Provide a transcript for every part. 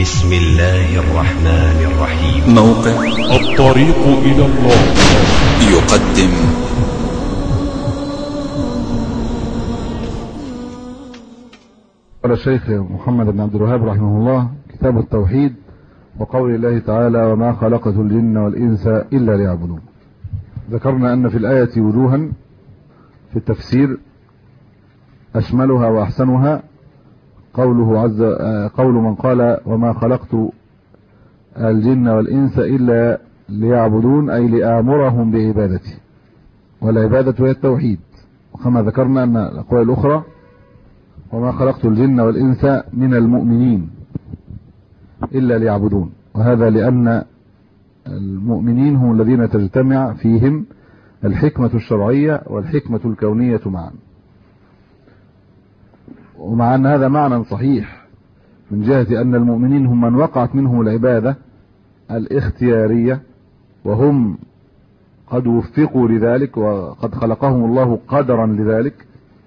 بسم الله الرحمن الرحيم. موقع الطريق إلى الله يقدم قال الشيخ محمد بن عبد الوهاب رحمه الله: كتاب التوحيد وقول الله تعالى: وما خلقت الجن والإنس إلا ليعبدون. ذكرنا أن في الآية وجوها في التفسير، أشملها وأحسنها قول من قال: وما خلقت الجن والإنس إلا ليعبدون، أي لآمرهم بعبادتي، والعبادة هي التوحيد. وكما ذكرنا أن الأقوال الأخرى: وما خلقت الجن والإنس من المؤمنين إلا ليعبدون، وهذا لأن المؤمنين هم الذين تجتمع فيهم الحكمة الشرعية والحكمة الكونية معا. ومع أن هذا معنى صحيح من جهة أن المؤمنين هم من وقعت منهم العبادة الاختيارية، وهم قد وفقوا لذلك وقد خلقهم الله قدرا لذلك،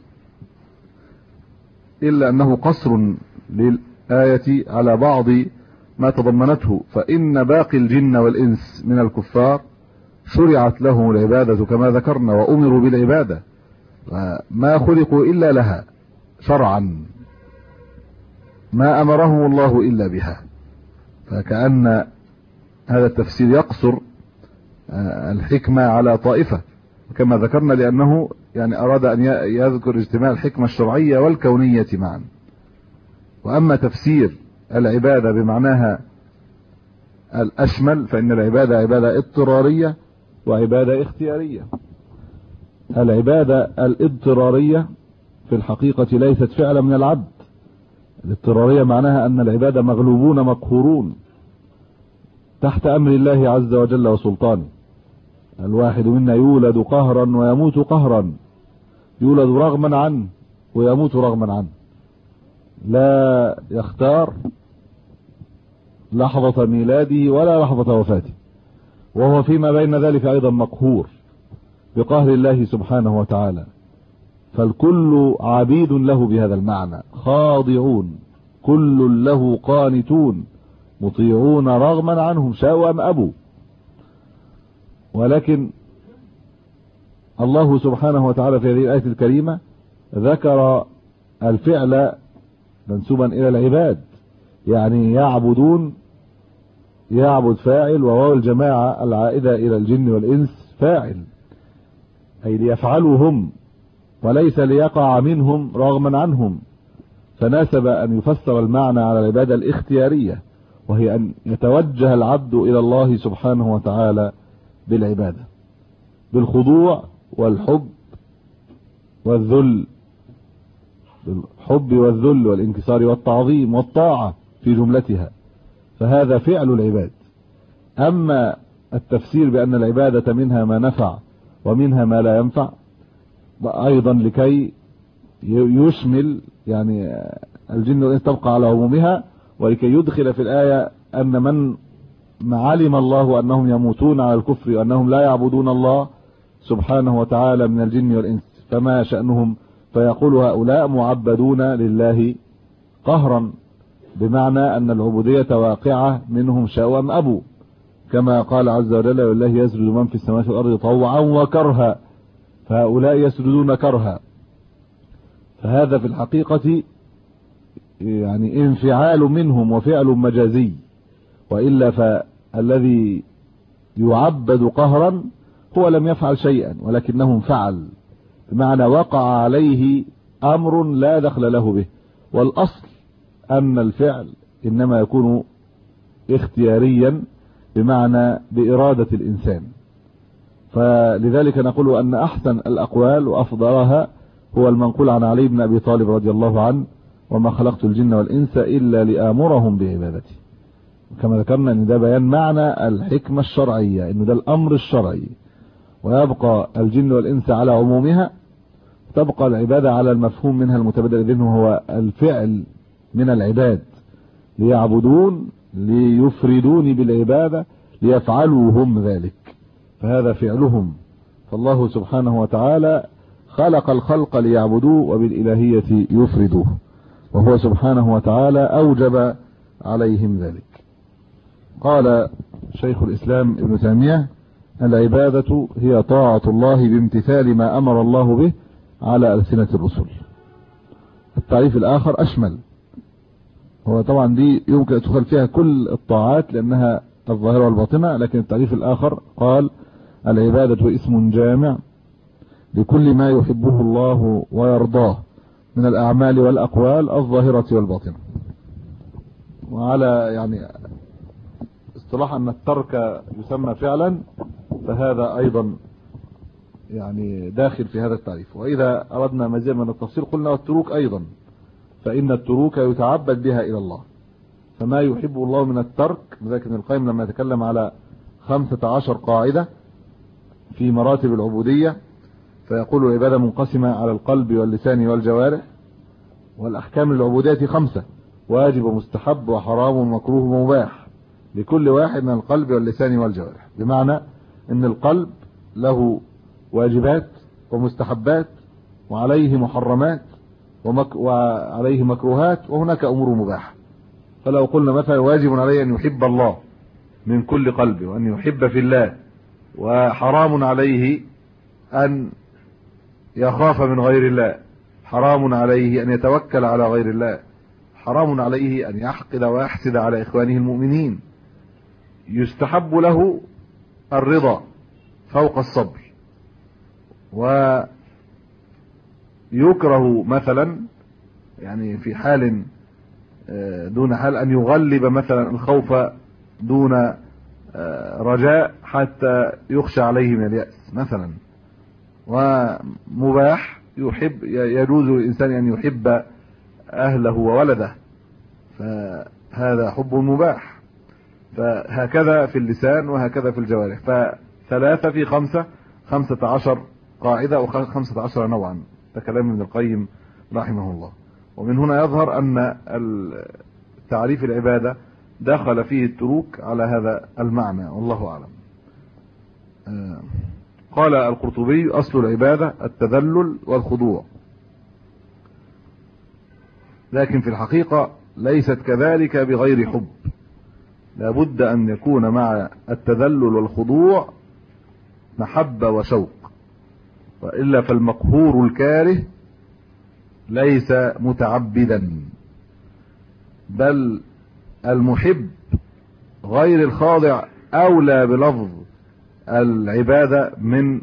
إلا أنه قصر للآية على بعض ما تضمنته، فإن باقي الجن والإنس من الكفار شرعت لهم العبادة كما ذكرنا، وأمروا بالعبادة، ما خلقوا إلا لها شرعا، ما أمرهم الله إلا بها. فكأن هذا التفسير يقصر الحكمة على طائفة كما ذكرنا، لأنه أراد أن يذكر اجتماع الحكمة الشرعية والكونية معا. وأما تفسير العبادة بمعناها الأشمل، فإن العبادة عبادة اضطرارية وعبادة اختيارية. العبادة الاضطرارية في الحقيقة ليست فعلا من العبد. الاضطرارية معناها أن العبادة مغلوبون مقهورون تحت أمر الله عز وجل وسلطانه. الواحد منا يولد قهرا ويموت قهرا، يولد رغما عنه ويموت رغما عنه، لا يختار لحظة ميلاده ولا لحظة وفاته، وهو فيما بين ذلك أيضا مقهور بقهر الله سبحانه وتعالى. فالكل عبيد له بهذا المعنى، خاضعون، كل له قانتون، مطيعون رغما عنهم شاءوا أم أبوا. ولكن الله سبحانه وتعالى في هذه الآية الكريمة ذكر الفعل منسوبا إلى العباد، يعني يعبدون، يعبد فاعل، وواو الجماعة العائدة إلى الجن والإنس فاعل، أي ليفعلوا هم وليس ليقع منهم رغما عنهم. فناسب أن يفسر المعنى على العبادة الاختيارية، وهي أن يتوجه العبد إلى الله سبحانه وتعالى بالعبادة، بالخضوع والحب والذل، بالحب والذل والانكسار والتعظيم والطاعة في جملتها، فهذا فعل العباد. أما التفسير بأن العبادة منها ما نفع ومنها ما لا ينفع، أيضا لكي يشمل الجن والإنس تبقى على عمومها، ولكي يدخل في الآية أن من علم الله أنهم يموتون على الكفر وأنهم لا يعبدون الله سبحانه وتعالى من الجن والإنس فما شأنهم، فيقول هؤلاء معبدون لله قهرا، بمعنى أن العبودية واقعة منهم شاءوا أم أبوا، كما قال عز وجل: والله يسجد من في السماوات والأرض طوعا وكرها، فهؤلاء يسجدون كرها. فهذا في الحقيقة انفعال منهم وفعل مجازي، وإلا فالذي يعبد قهرا هو لم يفعل شيئا ولكنه فعل، بمعنى وقع عليه أمر لا دخل له به. والأصل أن الفعل إنما يكون اختياريا، بمعنى بإرادة الإنسان. فلذلك نقول أن أحسن الأقوال وأفضلها هو المنقول عن علي بن أبي طالب رضي الله عنه: وما خلقت الجن والإنس إلا لآمرهم بعبادتي. كما ذكرنا أن ده بيان معنى الحكمة الشرعية، أنه ده الأمر الشرعي، ويبقى الجن والإنس على عمومها، تبقى العبادة على المفهوم منها المتبادل إذن هو الفعل من العباد، ليعبدون، ليفردوني بالعبادة، ليفعلوا هم ذلك، فهذا فعلهم. فالله سبحانه وتعالى خلق الخلق ليعبدوه وبالإلهية يفردوه، وهو سبحانه وتعالى أوجب عليهم ذلك. قال شيخ الإسلام ابن تيمية: العبادة هي طاعة الله بامتثال ما أمر الله به على ألسنة الرسل. التعريف الآخر أشمل، هو طبعا دي يمكن تدخل فيها كل الطاعات لأنها الظاهرة والباطنة، لكن التعريف الآخر قال: العبادة اسم جامع لكل ما يحبه الله ويرضاه من الأعمال والأقوال الظاهرة والباطنة. وعلى يعني اصطلاح أن الترك يسمى فعلا، فهذا أيضا يعني داخل في هذا التعريف. وإذا أردنا مزيد من التفصيل قلنا والتروك أيضا، فإن التروك يتعبد بها إلى الله، فما يحب الله من الترك. لذلك ابن القيم لما يتكلم على 15 قاعدة في مراتب العبودية فيقول: العبادة منقسمة على القلب واللسان والجوارح، والأحكام العبودية 5: واجب ومستحب وحرام ومكروه ومباح، لكل واحد من القلب واللسان والجوارح. بمعنى ان القلب له واجبات ومستحبات وعليه محرمات وعليه مكروهات، وهناك امور مباحة. فلو قلنا مثلا واجب عليه ان يحب الله من كل قلبه وان يحب في الله، وحرام عليه ان يخاف من غير الله، حرام عليه ان يتوكل على غير الله، حرام عليه ان يحقد ويحسد على اخوانه المؤمنين، يستحب له الرضا فوق الصبر، ويكره مثلا يعني في حال دون حال ان يغلب مثلا الخوف دون رجاء حتى يخشى عليه من اليأس مثلا. ومباح يجوز للإنسان أن يحب أهله وولده، فهذا حب مباح. فهكذا في اللسان وهكذا في الجوارح. فثلاثة في 5، 15 قاعدة و15 نوعا. ده كلام ابن القيم رحمه الله. ومن هنا يظهر أن تعريف العبادة دخل فيه التروك على هذا المعنى، والله أعلم. قال القرطبي: أصل العبادة التذلل والخضوع، لكن في الحقيقة ليست كذلك بغير حب، لابد أن يكون مع التذلل والخضوع محبة وشوق، وإلا فالمقهور الكاره ليس متعبدا، بل المحب غير الخاضع أولى بلفظ العبادة من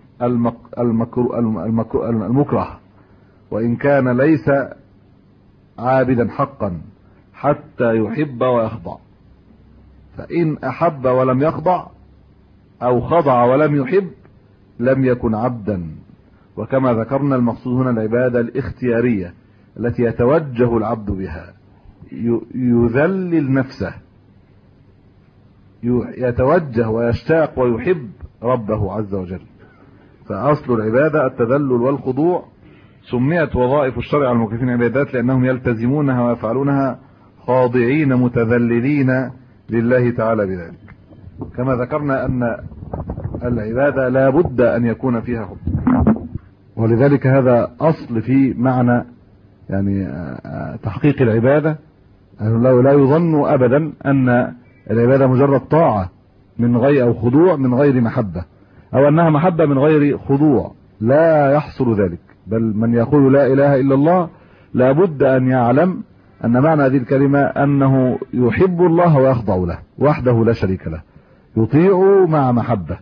المكره، وإن كان ليس عابدا حقا حتى يحب ويخضع. فإن أحب ولم يخضع أو خضع ولم يحب لم يكن عبدا. وكما ذكرنا المقصود هنا العبادة الاختيارية التي يتوجه العبد بها، يذلل نفسه، يتوجه ويشتاق ويحب ربه عز وجل. فأصل العبادة التذلل والخضوع. سميت وظائف الشرع على المكلفين عبادات لأنهم يلتزمونها ويفعلونها خاضعين متذللين لله تعالى بذلك. كما ذكرنا أن العبادة لا بد أن يكون فيها حب، ولذلك هذا أصل في معنى يعني تحقيق العبادة. لا يظن أبدا أن العبادة مجرد طاعة من غير أو خضوع من غير محبة، أو أنها محبة من غير خضوع، لا يحصل ذلك. بل من يقول لا إله إلا الله لا بد أن يعلم أن معنى هذه الكلمة أنه يحب الله ويخضع له وحده لا شريك له، يطيع مع محبة.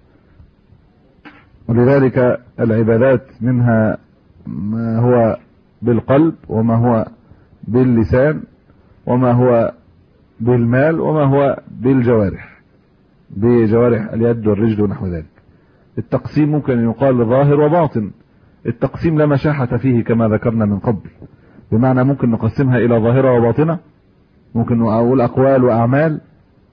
ولذلك العبادات منها ما هو بالقلب، وما هو باللسان، وما هو بالمال، وما هو بالجوارح، بجوارح اليد والرجل ونحو ذلك. التقسيم ممكن أن يقال ظاهر وباطن. التقسيم لا مشاحة فيه كما ذكرنا من قبل، بمعنى ممكن نقسمها إلى ظاهرة وباطنة، ممكن نقول أقوال وأعمال،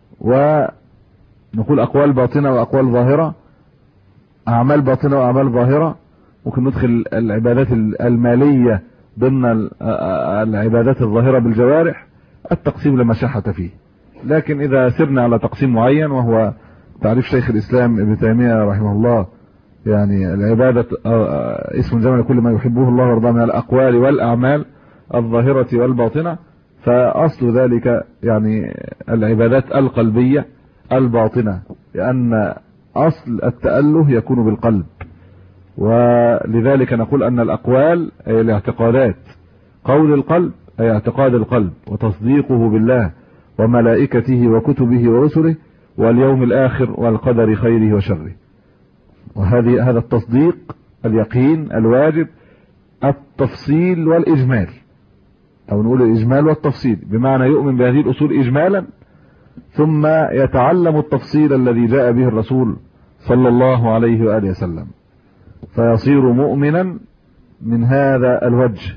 ونقول أقوال باطنة وأقوال ظاهرة، أعمال باطنة وأعمال ظاهرة. ممكن ندخل العبادات المالية ضمن العبادات الظاهرة بالجوارح. التقسيم لا مشاحة فيه. لكن إذا سرنا على تقسيم معين، وهو تعريف شيخ الإسلام ابن تيمية رحمه الله، يعني العبادة اسم جمع لكل ما يحبه الله ويرضاه من الأقوال والأعمال الظاهرة والباطنة، فأصل ذلك يعني العبادات القلبية الباطنة، لأن أصل التأله يكون بالقلب. ولذلك نقول أن الأقوال أي الاعتقادات، قول القلب أي اعتقاد القلب وتصديقه بالله وملائكته وكتبه ورسله واليوم الآخر والقدر خيره وشره. هذا التصديق اليقين الواجب التفصيل والإجمال، أو نقول الإجمال والتفصيل، بمعنى يؤمن بهذه الأصول إجمالا ثم يتعلم التفصيل الذي جاء به الرسول صلى الله عليه وآله وسلم، فيصير مؤمنا من هذا الوجه.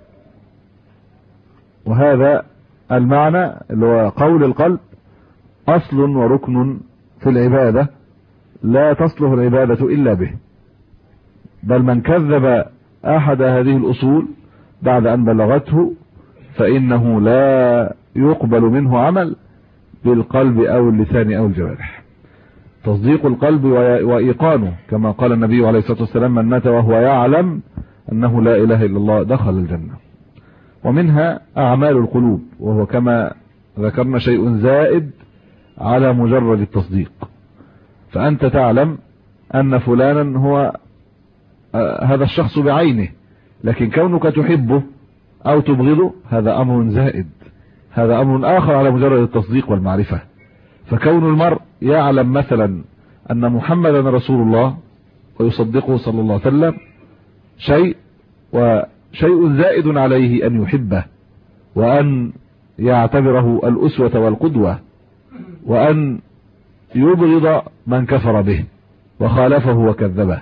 وهذا المعنى اللي هو قول القلب أصل وركن في العبادة، لا تصلح العبادة إلا به. بل من كذب أحد هذه الأصول بعد أن بلغته فإنه لا يقبل منه عمل بالقلب أو اللسان أو الجوارح. تصديق القلب وإيقانه، كما قال النبي عليه الصلاة والسلام: من مات وهو يعلم أنه لا إله إلا الله دخل الجنة. ومنها أعمال القلوب، وهو كما ذكرنا شيء زائد على مجرد التصديق. فأنت تعلم أن فلانا هو هذا الشخص بعينه، لكن كونك تحبه أو تبغضه هذا أمر زائد، هذا أمر آخر على مجرد التصديق والمعرفة. فكون المرء يعلم مثلا أن محمدا رسول الله ويصدقه صلى الله عليه وسلم شيء، وشيء زائد عليه أن يحبه وأن يعتبره الأسوة والقدوة، وأن يبغض من كفر به وخالفه وكذبه.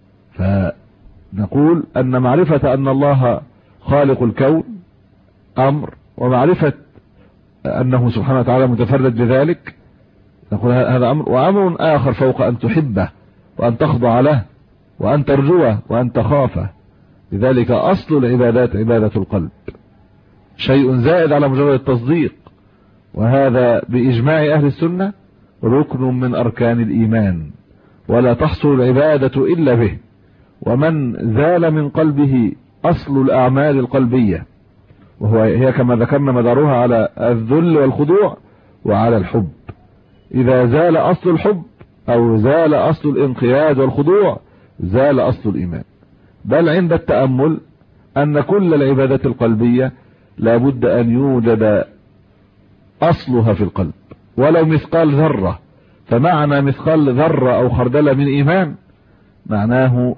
فنقول أن معرفة أن الله خالق الكون أمر، ومعرفة أنه سبحانه وتعالى متفرد بذلك نقول هذا أمر، وأمر آخر فوق أن تحبه وأن تخضع له وأن ترجوه وأن تخافه. لذلك أصل العبادات عبادة القلب، شيء زائد على مجرد التصديق، وهذا بإجماع أهل السنة ركن من أركان الإيمان، ولا تحصل العبادة إلا به. ومن زال من قلبه أصل الأعمال القلبية، هي كما ذكرنا مدارها على الذل والخضوع وعلى الحب، إذا زال أصل الحب أو زال أصل الانقياد والخضوع زال أصل الإيمان. بل عند التأمل أن كل العبادات القلبية لابد أن يوجد أصلها في القلب ولو مثقال ذرة. فمعنى مثقال ذرة أو خردلة من إيمان معناه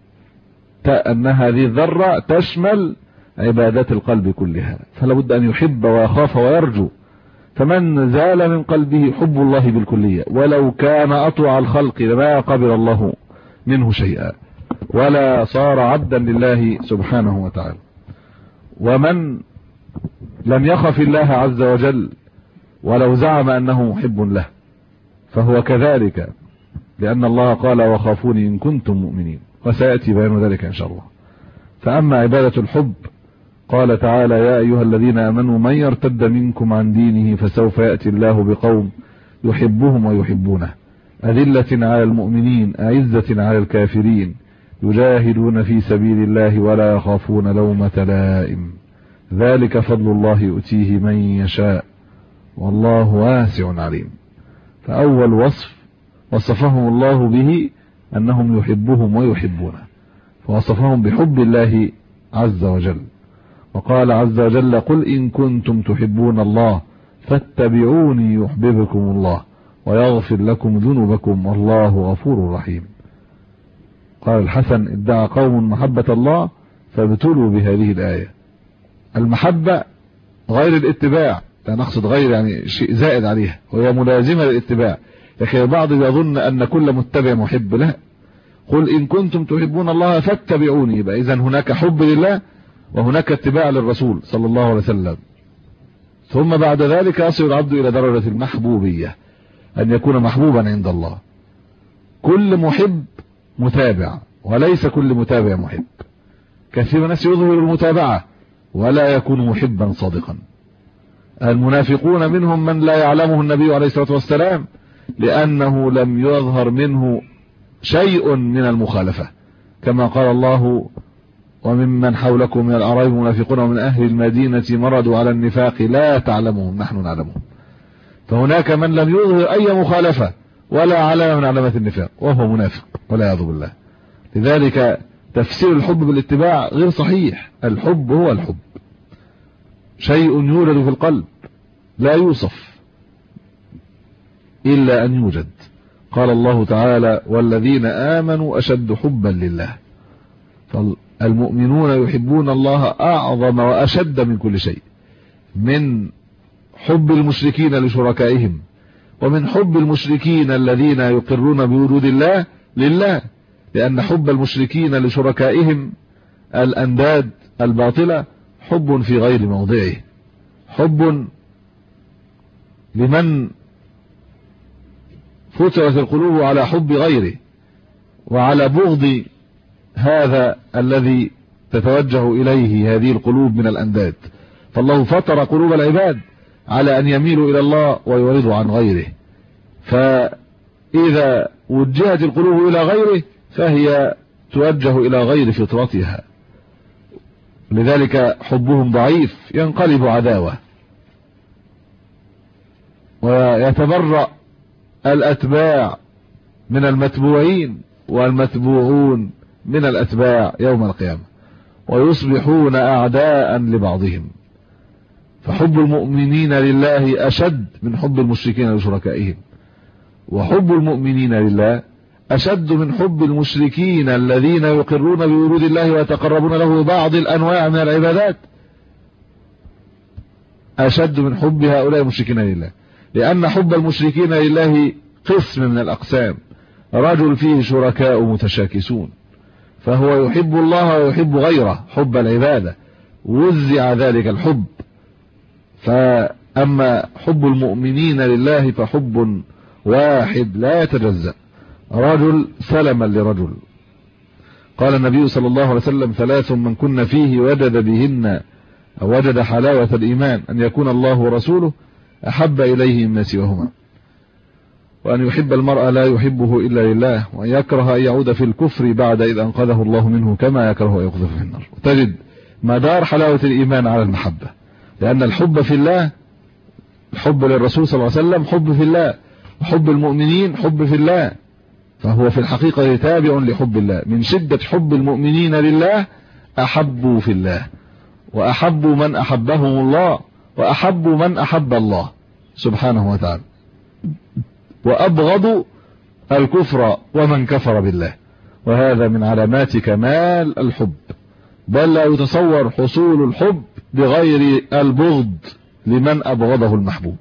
أن هذه الذرة تشمل عبادات القلب كلها، فلا بد أن يحب ويخاف ويرجو. فمن زال من قلبه حب الله بالكلية ولو كان أطوع الخلق ما قبل الله منه شيئا، ولا صار عبدا لله سبحانه وتعالى. ومن لم يخف الله عز وجل ولو زعم أنه محب له فهو كذلك، لأن الله قال: وخافوني إن كنتم مؤمنين، وسيأتي بيان ذلك إن شاء الله. فأما عبادة الحب قال تعالى: يا أيها الذين آمنوا من يرتد منكم عن دينه فسوف يأتي الله بقوم يحبهم ويحبونه أذلة على المؤمنين أعزة على الكافرين يجاهدون في سبيل الله ولا يخافون لومة لائم ذلك فضل الله يؤتيه من يشاء والله واسع عليم. فأول وصف وصفهم الله به أنهم يحبهم ويحبونه، فوصفهم بحب الله عز وجل. وقال عز وجل: قل إن كنتم تحبون الله فاتبعوني يحببكم الله ويغفر لكم ذنوبكم والله غفور رحيم. قال الحسن: ادعى قوم محبة الله فابتلوا بهذه الآية. المحبة غير الاتباع، لا نقصد غير يعني شيء زائد عليها، وهي ملازمة للاتباع. لكن البعض يظن أن كل متبع محب، لا. قل إن كنتم تحبون الله فاتبعوني، يبقى إذن هناك حب لله وهناك اتباع للرسول صلى الله عليه وسلم. ثم بعد ذلك يصل العبد إلى درجة المحبوبية، أن يكون محبوبا عند الله. كل محب متابع وليس كل متابع محب. كثير من الناس يظهر المتابعة ولا يكون محبا صادقا. المنافقون منهم من لا يعلمه النبي عليه الصلاة والسلام لأنه لم يظهر منه شيء من المخالفة، كما قال الله وممن حولكم من الأعراب منافقون ومن أهل المدينة مرضوا على النفاق لا تعلمهم نحن نعلمهم. فهناك من لم يظهر أي مخالفة ولا علامة من علامات النفاق وهو منافق والعياذ بالله. لذلك تفسير الحب بالاتباع غير صحيح. الحب هو الحب، شيء يولد في القلب لا يوصف إلا أن يوجد. قال الله تعالى: والذين آمنوا أشد حبا لله. فالمؤمنون يحبون الله أعظم وأشد من كل شيء، من حب المشركين لشركائهم، ومن حب المشركين الذين يقرون بوجود الله لله، لأن حب المشركين لشركائهم الأنداد الباطلة حب في غير موضعه، حب لمن فترت القلوب على حب غيره وعلى بغض هذا الذي تتوجه إليه هذه القلوب من الأنداد. فالله فطر قلوب العباد على أن يميلوا إلى الله ويعرضوا عن غيره، فإذا وجهت القلوب إلى غيره فهي توجه إلى غير فطرتها، لذلك حبهم ضعيف ينقلب عداوة، ويتبرأ الأتباع من المتبوعين والمتبوعون من الأتباع يوم القيامة، ويصبحون أعداء لبعضهم. فحب المؤمنين لله أشد من حب المشركين لشركائهم، وحب المؤمنين لله أشد من حب المشركين الذين يقرون بوجود الله ويتقربون له ببعض الأنواع من العبادات، أشد من حب هؤلاء المشركين لله، لأن حب المشركين لله قسم من الأقسام. رجل فيه شركاء متشاكسون، فهو يحب الله ويحب غيره حب العبادة، وزع ذلك الحب. فأما حب المؤمنين لله فحب واحد لا يتجزأ، رجل سلما لرجل. قال النبي صلى الله عليه وسلم: ثلاث من كن فيه وجد بهن أو وجد حلاوة الإيمان، أن يكون الله ورسوله أحب إليه مما سواهما، وأن يحب المرء لا يحبه إلا لله، وأن يكره أن يعود في الكفر بعد إذ أنقذه الله منه كما يكره أن يقذف في النار. تجد مدار حلاوة الإيمان على المحبة، لأن الحب في الله، الحب للرسول صلى الله عليه وسلم حب في الله، وحب المؤمنين حب في الله، فهو في الحقيقة تابع لحب الله. من شدة حب المؤمنين لله أحبوا في الله، وأحبوا من أحبهم الله، وأحبوا من أحب الله سبحانه وتعالى، وأبغضوا الكفر ومن كفر بالله. وهذا من علامات كمال الحب، بل لا يتصور حصول الحب بغير البغض لمن أبغضه المحبوب،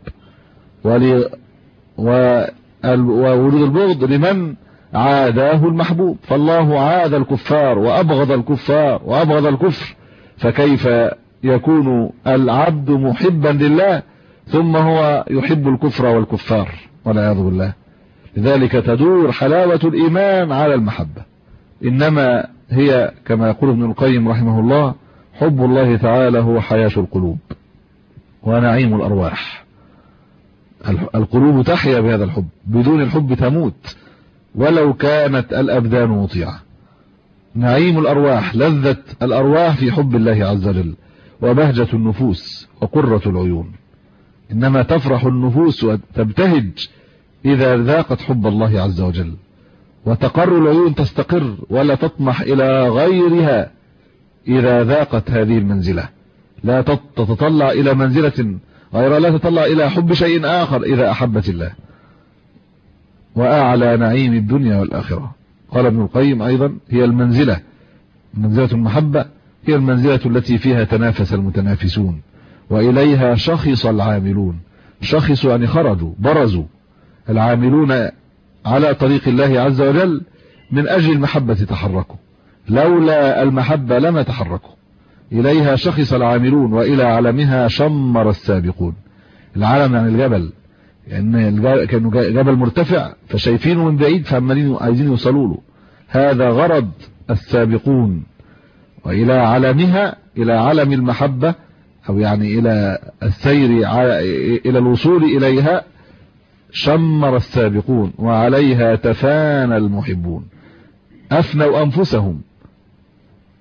ووجود البغض لمن عاداه المحبوب. فالله عاد الكفار وأبغض الكفار وأبغض الكفر، فكيف يكون العبد محبا لله ثم هو يحب الكفر والكفار والعياذ بالله؟ لذلك تدور حلاوة الإيمان على المحبة، إنما هي كما يقول ابن القيم رحمه الله: حب الله تعالى هو حياة القلوب ونعيم الأرواح. القلوب تحيا بهذا الحب، بدون الحب تموت ولو كانت الأبدان مطيعة. نعيم الأرواح، لذة الأرواح في حب الله عز وجل، وبهجة النفوس وقرة العيون. إنما تفرح النفوس وتبتهج إذا ذاقت حب الله عز وجل، وتقر العيون تستقر ولا تطمح إلى غيرها إذا ذاقت هذه المنزلة. لا تتطلع إلى منزلة غير، لا تتطلع إلى حب شيء آخر إذا أحبت الله. وأعلى نعيم الدنيا والآخرة، قال ابن القيم أيضا: هي المنزلة، منزلة المحبة هي المنزلة التي فيها تنافس المتنافسون، وإليها شخص العاملون. شخصوا يعني خرجوا، برزوا العاملون على طريق الله عز وجل من أجل المحبة تحركوا، لولا المحبة لما تحركوا. إليها شخص العاملون وإلى علمها شمر السابقون. العلم يعني الجبل، يعني كانوا جبل مرتفع فشايفينه من بعيد فعمالين عايزين يوصلوا له. هذا غرض السابقون. وإلى علمها، إلى علم المحبة، أو يعني إلى السير إلى الوصول إليها، شمر السابقون وعليها تفانى المحبون. أفنوا أنفسهم،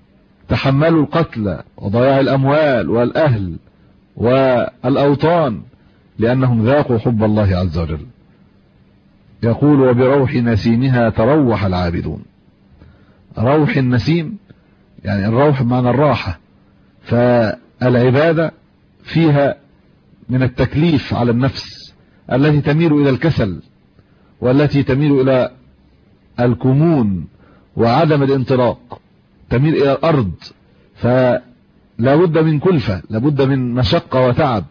تحملوا القتل وضياع الأموال والأهل والأوطان لأنهم ذاقوا حب الله عز وجل. يقول وبروح نسيمها تروح العابدون. روح النسيم يعني الروح بمعنى الراحة، فالعبادة فيها من التكليف على النفس التي تميل إلى الكسل والتي تميل إلى الكمون وعدم الانطلاق، تميل إلى الأرض، فلا بد من كلفة، لا بد من مشقة وتعب.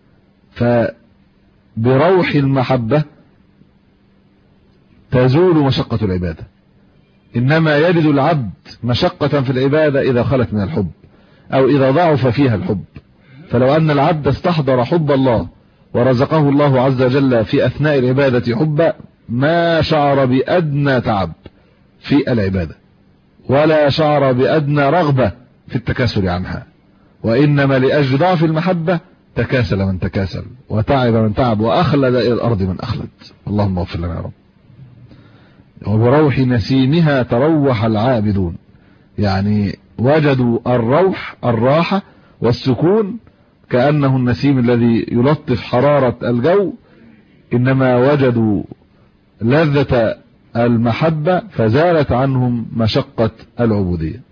فبروح المحبة تزول مشقة العبادة. إنما يجد العبد مشقة في العبادة إذا خلت من الحب أو إذا ضعف فيها الحب. فلو أن العبد استحضر حب الله ورزقه الله عز وجل في أثناء العبادة حبا ما شعر بأدنى تعب في العبادة ولا شعر بأدنى رغبة في التكاسل عنها، وإنما لأجل ضعف المحبة تكاسل من تكاسل وتعب من تعب وأخلد إلى الأرض من أخلد. اللهم اغفر لنا يا رب. وبروح نسيمها تروح العابدون، يعني وجدوا الروح الراحة والسكون كأنه النسيم الذي يلطف حرارة الجو، إنما وجدوا لذة المحبة فزالت عنهم مشقة العبودية.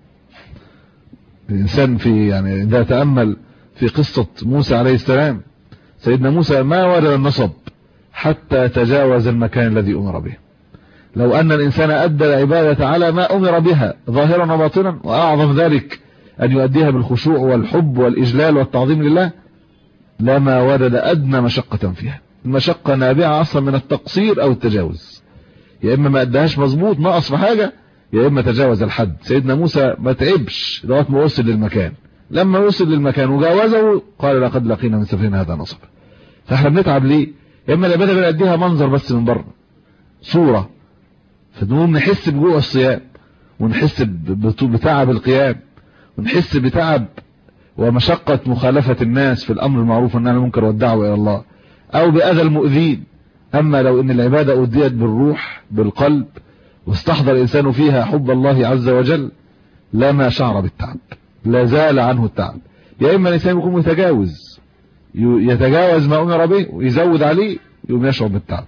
الإنسان يعني إذا تأمل في قصة موسى عليه السلام، سيدنا موسى ما وجد النصب حتى تجاوز المكان الذي أمر به. لو أن الإنسان أدى العبادة على ما أمر بها ظاهرا وباطنا، وأعظم ذلك أن يؤديها بالخشوع والحب والإجلال والتعظيم لله، لما وجد أدنى مشقة فيها. المشقة نابعة أصلا من التقصير أو التجاوز، يا إما ما أداهاش مظبوط نقص في حاجة، يا إما تجاوز الحد. سيدنا موسى ما تعبش لغاية ما وصل للمكان، لما وصل للمكان وجاوزه قال لقد لقينا من سفرنا هذا نصب. فاحنا بنتعب ليه؟ يا إما العبادة بنأديها منظر بس من بره صورة، فنقوم نحس بجوع الصيام ونحس بتعب القيام ونحس بتعب ومشقة مخالفة الناس في الأمر المعروف والنهي عن المنكر والدعوة إلى الله، أو بأذى المؤذين. أما لو إن العبادة أديت بالروح بالقلب واستحضر الإنسان فيها حب الله عز وجل لما شعر بالتعب، لا زال عنه التعب. يا إما الإنسان يكون متجاوز، يتجاوز ما أمر به ويزود عليه، يقوم يشعر بالتعب.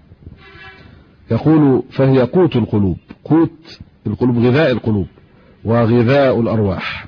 يقول فهي قوت القلوب، قوت القلوب غذاء القلوب وغذاء الأرواح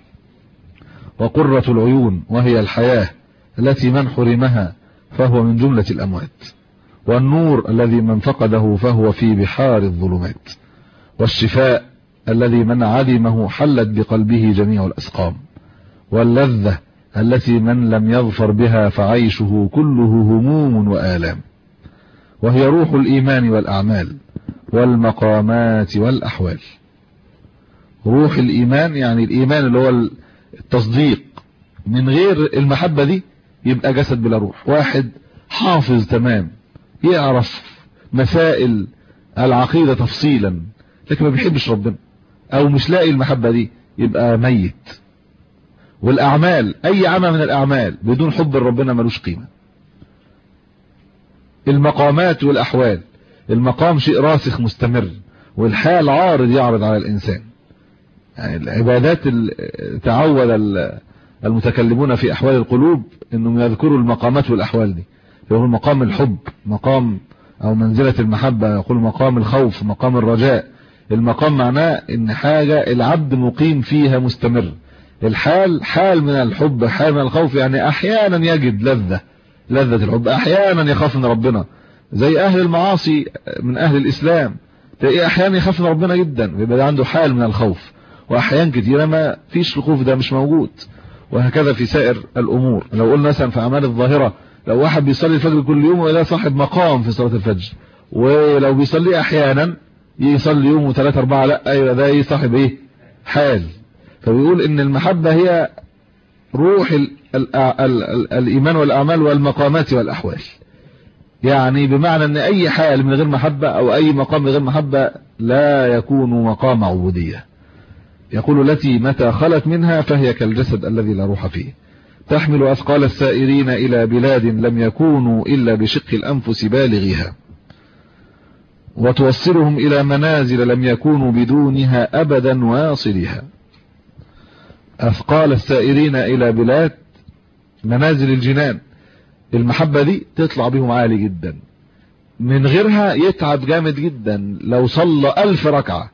وقرة العيون، وهي الحياة التي من حرمها فهو من جملة الأموات، والنور الذي من فقده فهو في بحار الظلمات، والشفاء الذي من عدمه حلت بقلبه جميع الأسقام، واللذة التي من لم يظفر بها فعيشه كله هموم وآلام، وهي روح الإيمان والأعمال والمقامات والأحوال. روح الإيمان يعني الإيمان اللي هو التصديق، من غير المحبة دي يبقى جسد بلا روح. واحد حافظ تمام يعرف مسائل العقيدة تفصيلا لكن ما بيحبش ربنا او مش لاقي المحبة دي يبقى ميت. والأعمال أي عمل من الأعمال بدون حب ربنا ملوش قيمة. المقامات والأحوال، المقام شيء راسخ مستمر، والحال عارض يعرض على الإنسان. يعني العبادات تعود المتكلمون في أحوال القلوب أنهم يذكروا المقامات والأحوال دي. يقول مقام الحب، مقام أو منزلة المحبة، يقول مقام الخوف، مقام الرجاء. المقام معناه إن حاجة العبد مقيم فيها مستمر. الحال حال من الحب، حال من الخوف، يعني أحيانا يجد لذة الحب، أحيانا يخاف من ربنا. زي أهل المعاصي من أهل الإسلام تلاقيه أحيانا يخاف من ربنا جدا ويبقى عنده حال من الخوف، وأحيان كتيرة ما فيش الخوف ده مش موجود. وهكذا في سائر الأمور. لو قلنا مثلا في أعمال الظاهرة، لو واحد بيصلي الفجر كل يوم وده صاحب مقام في صلاة الفجر، ولو بيصلي أحيانا يصلي يوم وثلاثة أربعة لا أيوة ده صاحب إيه حال. فبيقول إن المحبة هي روح الإيمان والأعمال والمقامات والأحوال. يعني بمعنى أن أي حال من غير محبة أو أي مقام من غير محبة لا يكون مقام عبودية. يقول التي متى خلت منها فهي كالجسد الذي لا روح فيه، تحمل أثقال السائرين إلى بلاد لم يكونوا إلا بشق الأنفس بالغها، وتوصلهم إلى منازل لم يكونوا بدونها أبدا واصلها. أثقال السائرين إلى بلاد منازل الجنان. المحبة دي تطلع بهم عالي جدا، من غيرها يتعب جامد جدا. لو صلى 1000 ركعة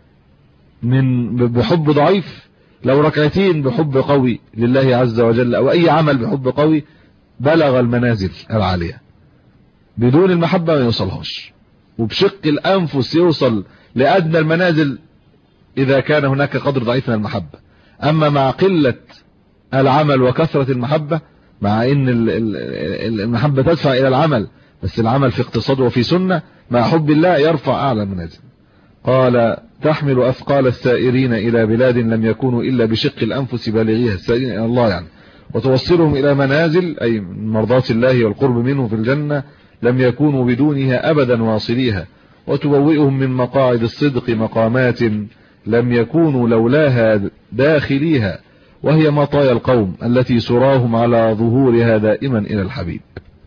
بحب ضعيف، لو ركعتين بحب قوي لله عز وجل أو أي عمل بحب قوي، بلغ المنازل العالية. بدون المحبة ما يوصلهاش، وبشق الأنفس يوصل لأدنى المنازل إذا كان هناك قدر ضعيف من المحبة. أما مع قلة العمل وكثرة المحبة، مع ان المحبة تدفع الى العمل، بس العمل في اقتصاد وفي سنة، مع حب الله يرفع اعلى المنازل. قال تحمل اثقال السائرين الى بلاد لم يكونوا الا بشق الانفس بالغيها، السائرين الى الله يعني، وتوصلهم الى منازل اي مرضات الله والقرب منه في الجنة لم يكونوا بدونها ابدا واصليها، وتبوئهم من مقاعد الصدق مقامات لم يكونوا لولاها داخليها، وهي مطايا القوم التي سراهم على ظهورها دائما إلى الحبيب.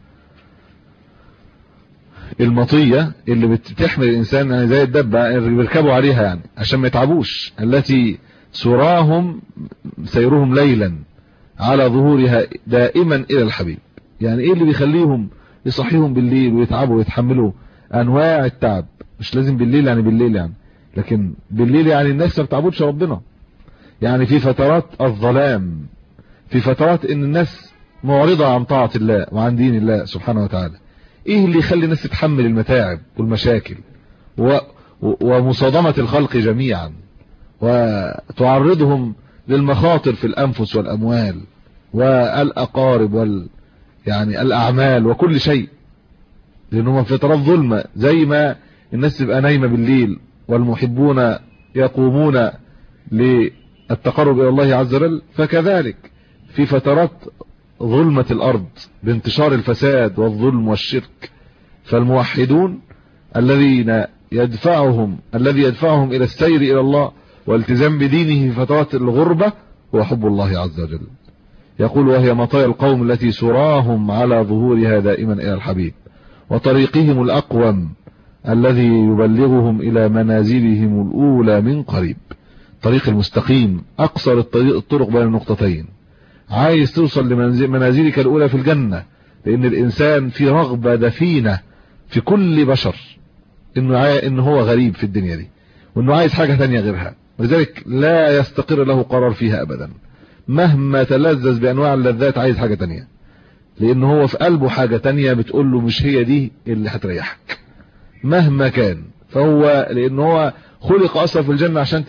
المطية اللي بتحمل الإنسان يعني زي الدبة اللي بيركبوا عليها يعني عشان ما يتعبوش، التي سراهم سيرهم ليلا على ظهورها دائما إلى الحبيب. يعني إيه اللي بيخليهم يصحيهم بالليل ويتعبوا ويتحملوا أنواع التعب؟ مش لازم بالليل يعني بالليل يعني، لكن بالليل يعني الناس ما بتعبدش ربنا، يعني في فترات الظلام، في فترات ان الناس معرضة عن طاعة الله وعن دين الله سبحانه وتعالى. ايه اللي يخلي الناس تتحمل المتاعب والمشاكل ومصادمة الخلق جميعا، وتعرضهم للمخاطر في الانفس والاموال والاقارب يعني الاعمال وكل شيء، لانهم في فترات ظلمة. زي ما الناس تبقى نايمة بالليل والمحبون يقومون التقرب إلى الله عز وجل، فكذلك في فترات ظلمة الأرض بانتشار الفساد والظلم والشرك، فالموحدون الذي يدفعهم إلى السير إلى الله والالتزام بدينه في فترات الغربة هو حب الله عز وجل. يقول وهي مطايا القوم التي سراهم على ظهورها دائما إلى الحبيب، وطريقهم الأقوم الذي يبلغهم إلى منازلهم الأولى من قريب. طريق المستقيم أقصر الطرق بين النقطتين. عايز توصل لمنازلك الأولى في الجنة، لأن الإنسان في رغبة دفينة في كل بشر إنه هو غريب في الدنيا دي، وإنه عايز حاجة تانية غيرها، ولذلك لا يستقر له قرار فيها أبدا. مهما تلذذ بأنواع اللذات عايز حاجة تانية، لأنه هو في قلبه حاجة تانية بتقول له مش هي دي اللي هتريحك مهما كان. فهو لأنه هو خلق أصلا في الجنة عشان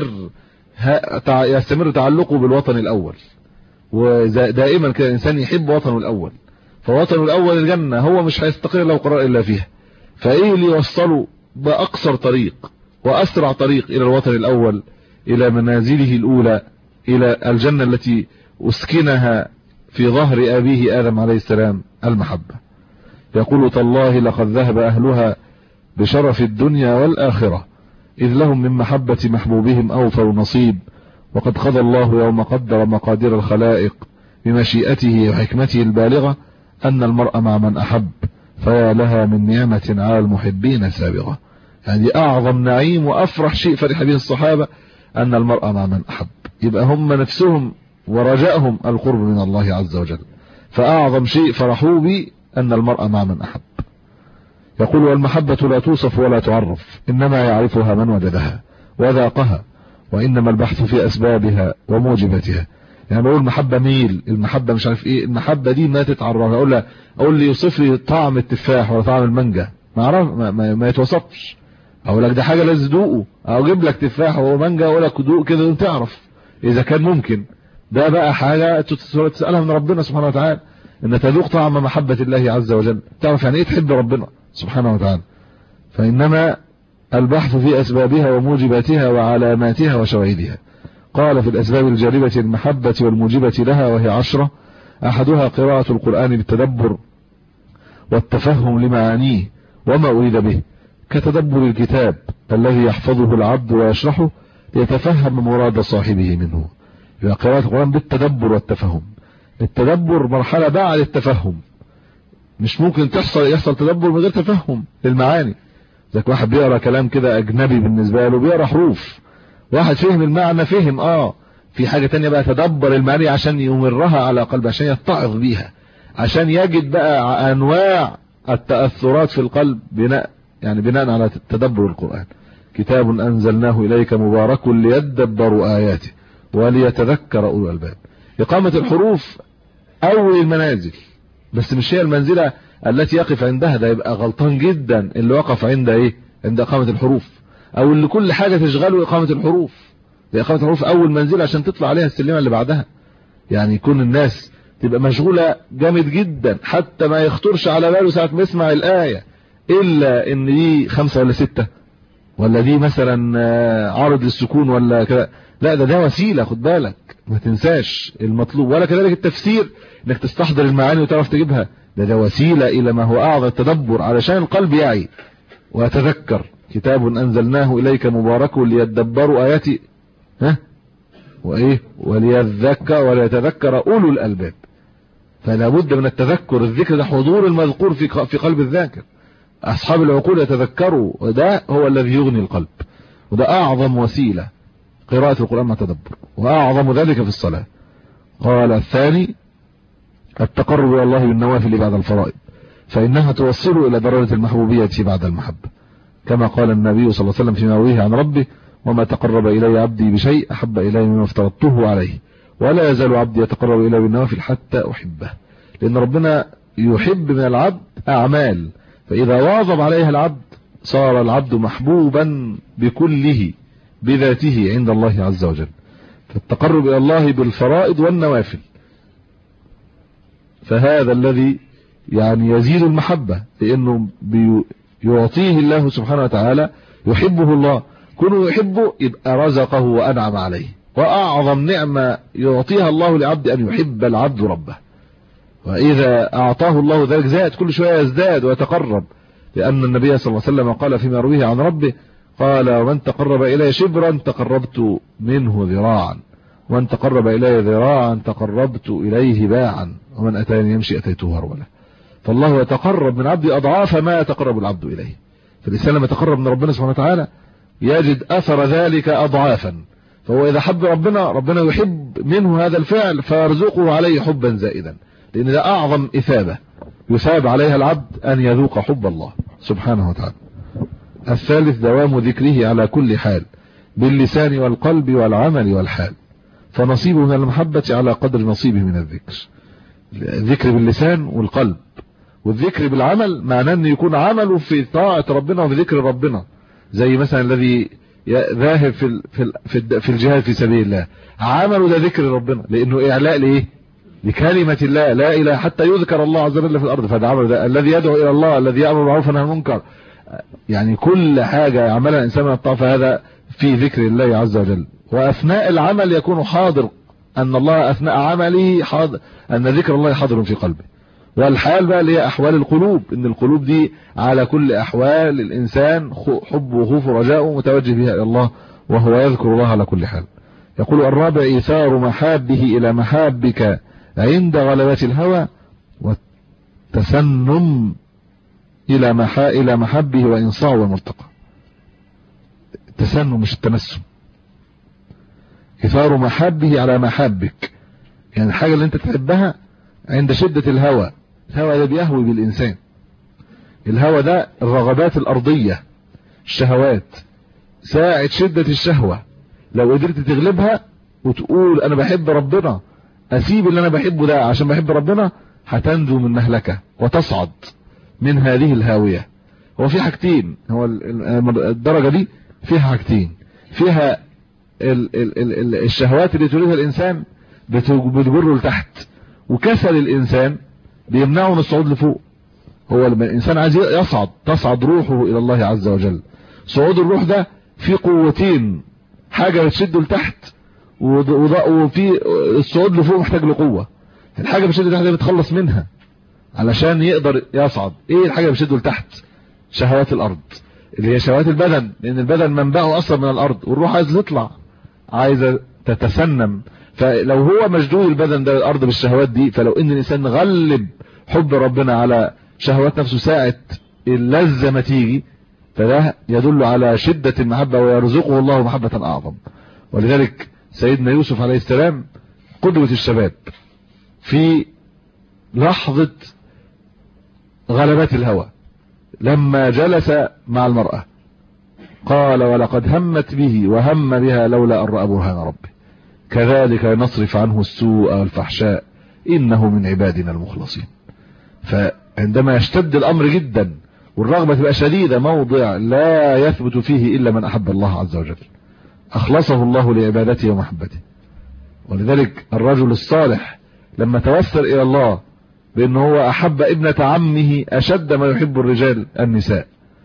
يستمر تعلقه بالوطن الأول، ودائما كده الإنسان يحب وطنه الأول، فوطنه الأول الجنة، هو مش هيستقر له قرار إلا فيها. فإيه اللي يوصله بأقصر طريق وأسرع طريق إلى الوطن الأول، إلى منازله الأولى، إلى الجنة التي أسكنها في ظهر أبيه آدم عليه السلام؟ المحبة. يقول تالله لقد ذهب أهلها بشرف الدنيا والآخرة، إذ لهم من محبة محبوبهم أوفر نصيب، وقد قضى الله يوم قدر مقادير الخلائق بمشيئته وحكمته البالغة أن المرء مع من أحب، فيا لها من نعمة على المحبين سابغة. يعني أعظم نعيم وأفرح شيء فرح به الصحابة أن المرء مع من أحب، يبقى هم نفسهم ورجائهم القرب من الله عز وجل، فأعظم شيء فرحوا به أن المرء مع من أحب. يقول والمحبة لا توصف ولا تعرف، إنما يعرفها من وجدها وذاقها، وإنما البحث في أسبابها وموجباتها. يعني بقول المحبة ميل، المحبة مش عارف إيه، المحبة دي ما تتعرف. أقول لي يوصف لي طعم التفاح ولا طعم المانجا، ما يتوصفش. أقول لك ده حاجة لازم تدوقه، أو أجيب لك تفاح ومانجا أقول لك دوق كده وأنت تعرف إذا كان ممكن. ده بقى حاجة تسألها من ربنا سبحانه وتعالى، إن تذوق طعم محبة الله عز وجل، تعرف يعني إيه تحب ربنا سبحانه وتعالى. فإنما البحث في أسبابها وموجباتها وعلاماتها وشواهدها. قال في الأسباب الجالبة المحبة والموجبة لها، وهي 10: أحدها قراءة القرآن بالتدبر والتفهم لمعانيه وما أريد به، كتدبر الكتاب الذي يحفظه العبد ويشرحه ليتفهم مراد صاحبه منه. يبقى قراءة القرآن بالتدبر والتفهم. التدبر مرحلة بعد التفهم، مش ممكن يحصل تدبر من غير تفهم للمعاني. زي واحد بيقرأ كلام كده أجنبي بالنسبة له، بيقرأ حروف، واحد فهم المعنى فهم في حاجة تانية بقى تدبر المعاني عشان يمرها على قلبه، عشان يتعظ بيها، عشان يجد بقى انواع التأثرات في القلب بناء على تدبر القرآن. كتاب انزلناه اليك مبارك ليدبروا اياته وليتذكر اولو الالباب. اقامة الحروف اول المنازل، بس مش هي المنزلة التي يقف عندها، ده يبقى غلطان جدا اللي وقف عند عند اقامة الحروف، او اللي كل حاجة تشغله اقامة الحروف. اقامة الحروف اول منزلة عشان تطلع عليها السلمة اللي بعدها. يعني يكون الناس تبقى مشغولة جامد جدا حتى ما يخطرش على باله ساعة ما يسمع الآية الا ان دي 5 ولا 6 ولا دي مثلا عارض للسكون ولا كده. لا، ده وسيلة، خد بالك ما تنساش المطلوب. ولا كذلك التفسير انك تستحضر المعاني وتعرف تجيبها، ده وسيلة الى ما هو اعظم التدبر علشان القلب يعي ويتذكر. كتاب انزلناه اليك مبارك ليدبروا اياتي وليتذكر اولو الالباب. فلا بد من التذكر. الذكر ده حضور المذكور في قلب الذاكر. اصحاب العقول يتذكروا، وده هو الذي يغني القلب، وده اعظم وسيلة قراءة القرآن مع تدبر، واعظم ذلك في الصلاة. قال الثاني التقرب الى الله بالنوافل بعد الفرائض، فانها توصل الى درجة المحبوبية بعد المحبة، كما قال النبي صلى الله عليه وسلم فيما يرويه عن ربه: وما تقرب الي عبدي بشيء احب الي مما افترضته عليه، ولا يزال عبدي يتقرب الي بالنوافل حتى احبه. لان ربنا يحب من العبد اعمال، فاذا واظب عليها العبد صار العبد محبوبا بكله بذاته عند الله عز وجل. فالتقرب الى الله بالفرائض والنوافل، فهذا الذي يزيد المحبة، لانه يعطيه الله سبحانه وتعالى، يحبه الله، كونه يحبه يبقى رزقه وانعم عليه. واعظم نعمة يعطيها الله لعبد ان يحب العبد ربه، واذا اعطاه الله ذلك زاد كل شوية يزداد ويتقرب. لان النبي صلى الله عليه وسلم قال فيما يرويه عن ربه: قال: ومن تقرب الي شبرا تقربت منه ذراعا، ومن تقرب الي ذراعا تقربت اليه باعا، ومن اتاني يمشي اتيته هرولا. فالله يتقرب من عبده اضعاف ما يتقرب العبد اليه. فالانسان لما يتقرب من ربنا سبحانه وتعالى يجد اثر ذلك اضعافا. فهو اذا حب ربنا يحب منه هذا الفعل فيرزقه عليه حبا زائدا، لان ده اعظم اثابة يثاب عليها العبد ان يذوق حب الله سبحانه وتعالى. الثالث دوام ذكره على كل حال باللسان والقلب والعمل والحال، فنصيبه من المحبة على قدر نصيبه من الذكر. الذكر باللسان والقلب، والذكر بالعمل معناه ان يكون عمله في طاعة ربنا وفي ذكر ربنا. زي مثلا الذي ذاهب في الجهاد في سبيل الله، عمله ده ذكر ربنا، لانه اعلاء لايه؟ لكلمة الله، لا اله حتى يذكر الله عز وجل في الارض. فده عمل، ده الذي يدعو الى الله، الذي يأمر بالمعروف وينهى عن المنكر. يعني كل حاجة يعملها الانسان من الطاعة فهذا في ذكر الله عز وجل. واثناء العمل يكون حاضر ان الله اثناء عمله حاضر، ان ذكر الله حاضر في قلبه. والحال بقى اللي هي احوال القلوب، ان القلوب دي على كل احوال الانسان حب وخوف ورجاء متوجه بها الى الله، وهو يذكر الله على كل حال. يقول الرابع: ايثار محابه الى محابك عند غلبات الهوى، والتسنم الى محبه وانصاع والمرتقى. التسنم مش التنسم. ايثار محابه على محابك، يعني الحاجة اللي انت تحبها عند شدة الهوى. الهوى ده بيهوي بالإنسان. الهوى ده الرغبات الأرضية، الشهوات. ساعة شدة الشهوة لو قدرت تغلبها وتقول أنا بحب ربنا، أسيب اللي أنا بحبه ده عشان بحب ربنا، هتنجو من مهلكة وتصعد من هذه الهاوية. هو في حاجتين، هو الدرجة دي فيها حاجتين: فيها الشهوات اللي تريدها الإنسان بتجره لتحت، وكسل الإنسان بيمنعه من الصعود لفوق. هو لما الإنسان عايز تصعد روحه إلى الله عز وجل. صعود الروح ده في قوتين: حاجة بتشده لتحت، وفي الصعود لفوق محتاج لقوة. الحاجة بتشده لتحت دي بتخلص منها علشان يقدر يصعد. ايه الحاجة بتشده لتحت؟ شهوات الأرض، اللي هي شهوات البدن، لأن البدن منبعه أصلا من الأرض، والروح عايز تطلع، عايزة تتسنم. فلو هو مشدود البدن ده الأرض بالشهوات دي، فلو ان الإنسان غلب حب ربنا على شهوات نفسه ساعة اللذة ما تيجي، فده يدل على شدة المحبة، ويرزقه الله محبة أعظم. ولذلك سيدنا يوسف عليه السلام قدوة الشباب في لحظة غلبات الهوى لما جلس مع المرأة قال ولقد همت به وهم بها لولا أن رأى برهان ربه كذلك نصرف عنه السوء والفحشاء إنه من عبادنا المخلصين. فعندما يشتد الأمر جدا والرغبة تبقى شديدة موضع لا يثبت فيه إلا من أحب الله عز وجل أخلصه الله لعبادته ومحبته. ولذلك الرجل الصالح لما توسل إلى الله بأنه هو أحب ابنة عمه أشد ما يحب الرجال النساء،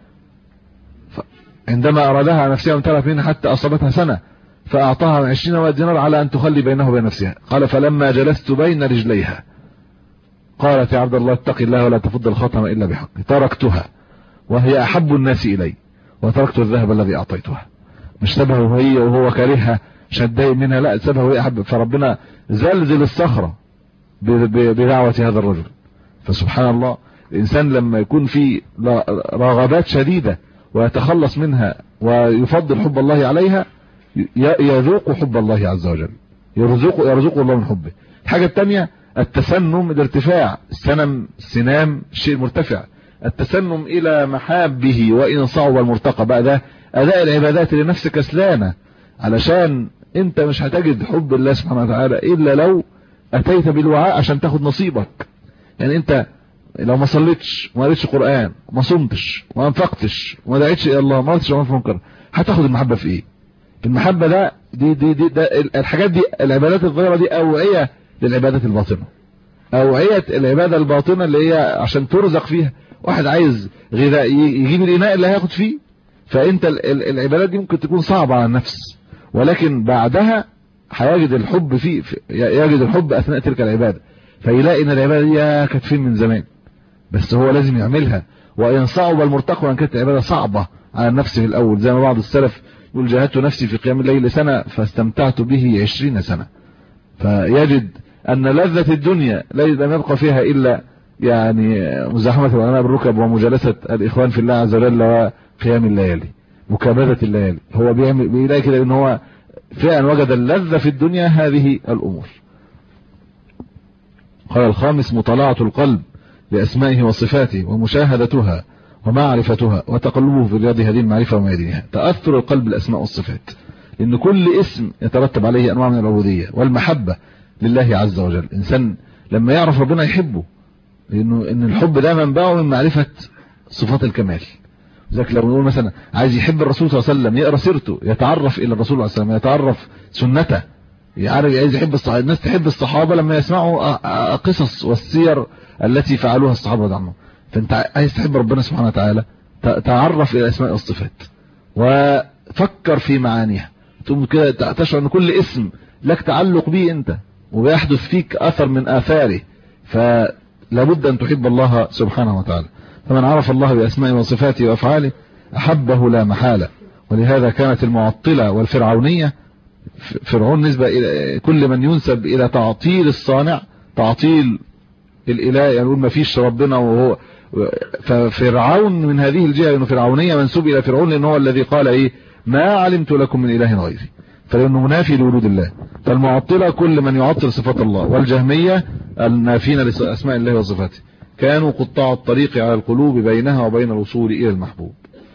عندما أرادها نفسها وامتلأت منها حتى أصابتها سنة فأعطاها 20 دينار على أن تخلي بينه وبين نفسها. قال فلما جلست بين رجليها قالت يا عبد الله اتق الله ولا تفض الخاتم إلا بحقه تركتها وهي أحب الناس إلي وتركت الذهب الذي أعطيتها. مش سبها هي وهو كارهها شداي منها، لا سبها وهي أحب. فربنا زلزل الصخرة بدعوة هذا الرجل. فسبحان الله الإنسان لما يكون في رغبات شديدة ويتخلص منها ويفضل حب الله عليها يذوق حب الله عز وجل، يرزق الله من حبه. الحاجة الثانية التسنم، الارتفاع، السنام شيء مرتفع، التسنم إلى محابه وإن صعب المرتقى. بقى ده أداء العبادات لنفسك كسلانة، علشان انت مش هتجد حب الله سبحانه وتعالى إلا لو أتيت بالوعاء عشان تاخد نصيبك. يعني انت لو ما صليتش وما قريتش قرآن وما صمتش وما انفقتش وما دعيتش إلى الله وما قلتش وما منكر هتاخد المحبة في ايه؟ المحبة ده الحاجات دي العبادات الظاهرة دي أوعية للعبادات الباطنة، أوعية العبادة الباطنة اللي هي عشان ترزق فيها. واحد عايز غذاء يجيب الإناء اللي هياخد فيه. فانت العبادات دي ممكن تكون صعبة على النفس، ولكن بعدها هيجد الحب يجد الحب أثناء تلك العبادة، فيلاقي ان العبادة دي كانت فين من زمان، بس هو لازم يعملها وإن صعب المرتقى. وان كانت العبادة صعبة على النفس في الأول، زي ما بعض السلف يقول جاهدت نفسي في قيام الليل سنة فاستمتعت به 20 سنة. فيجد أن لذة الدنيا لم يبقى فيها إلا يعني مزاحمة العلماء بالركب ومجالسة الإخوان في الله عز وجل وقيام الليالي مكابدة الليالي. هو بيلاقي كده ان هو فعلا وجد اللذة في الدنيا هذه الأمور. قال الخامس مطالعة القلب لأسمائه وصفاته ومشاهدتها ومعرفتها وتقلبه في رياض هذه المعرفة وميادينها. تأثر القلب بالأسماء والصفات، لأن كل اسم يترتب عليه أنواع من العبودية والمحبة لله عز وجل. الإنسان لما يعرف ربنا يحبه، لأنه إن الحب ده منبعه من معرفة صفات الكمال. ذلك لو نقول مثلا عايز يحب الرسول صلى الله عليه وسلم يقرأ سيرته، يتعرف إلى الرسول صلى الله عليه وسلم، يتعرف سنته، يعرف. عايز يحب الصحابة، الناس تحب الصحابة لما يسمعوا قصص والسير التي فعلوها الصحابة رضي عنهم. فانت عايز تحب ربنا سبحانه وتعالى تعرف إلى أسماء والصفات وفكر في معانيها، ثم كده تشعر أن كل اسم لك تعلق به أنت وبيحدث فيك أثر من آثاره، فلابد أن تحب الله سبحانه وتعالى. فمن عرف الله بأسمائه وصفاته وأفعاله أحبه لا محالة. ولهذا كانت المعطلة والفرعونية، فرعون نسبة إلى كل من ينسب إلى تعطيل الصانع، تعطيل الإله، يعني يقول ما فيش ربنا، وهو ففرعون من هذه الجهة انه فرعونية منسوب إلى فرعون، لأنه هو الذي قال إيه ما علمت لكم من إله غيري، فلأنه منافي لوجود الله. فالمعطلة كل من يعطل صفات الله، والجهمية النافين لأسماء الله وصفاته كانوا قطاع الطريق على القلوب بينها وبين الوصول إلى المحبوب.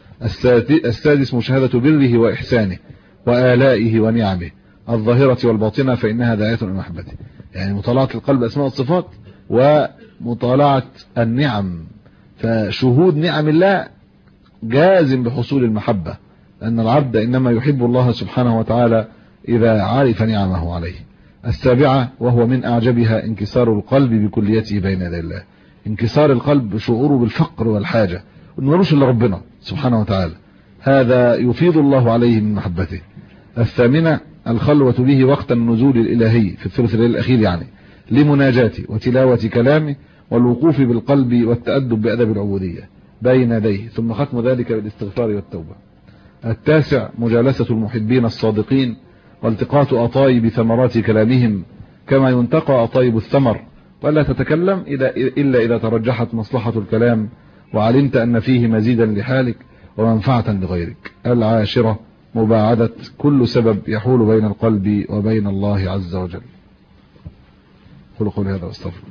السادس مشاهدة بره وإحسانه وآلائه ونعمه الظاهرة والباطنة، فإنها داعية إلى محبته. يعني مطالعة القلب أسماء والصفات ومطالعة النعم، فشهود نعم الله جازم بحصول المحبة، لأن العبد إنما يحب الله سبحانه وتعالى إذا عرف نعمه عليه. السابعة وهو من أعجبها انكسار القلب بكليته بين يدي الله. انكسار القلب شعوره بالفقر والحاجة، وإنه ملوش إلا ربنا سبحانه وتعالى، هذا يفيض الله عليه من محبته. الثامنة الخلوة به وقت النزول الإلهي في الثلث الليل الأخير، يعني لمناجاته وتلاوة كلامه والوقوف بالقلب والتأدب بأدب العبودية بين يديه، ثم ختم ذلك بالاستغفار والتوبة. التاسع مجالسة المحبين الصادقين والتقاط أطايب ثمرات كلامهم كما ينتقى أطايب الثمر، ولا تتكلم إلا إذا ترجحت مصلحة الكلام وعلمت أن فيه مزيدا لحالك ومنفعة لغيرك. العاشرة مباعدة كل سبب يحول بين القلب وبين الله عز وجل. قولوا قولي هذا واستغفر.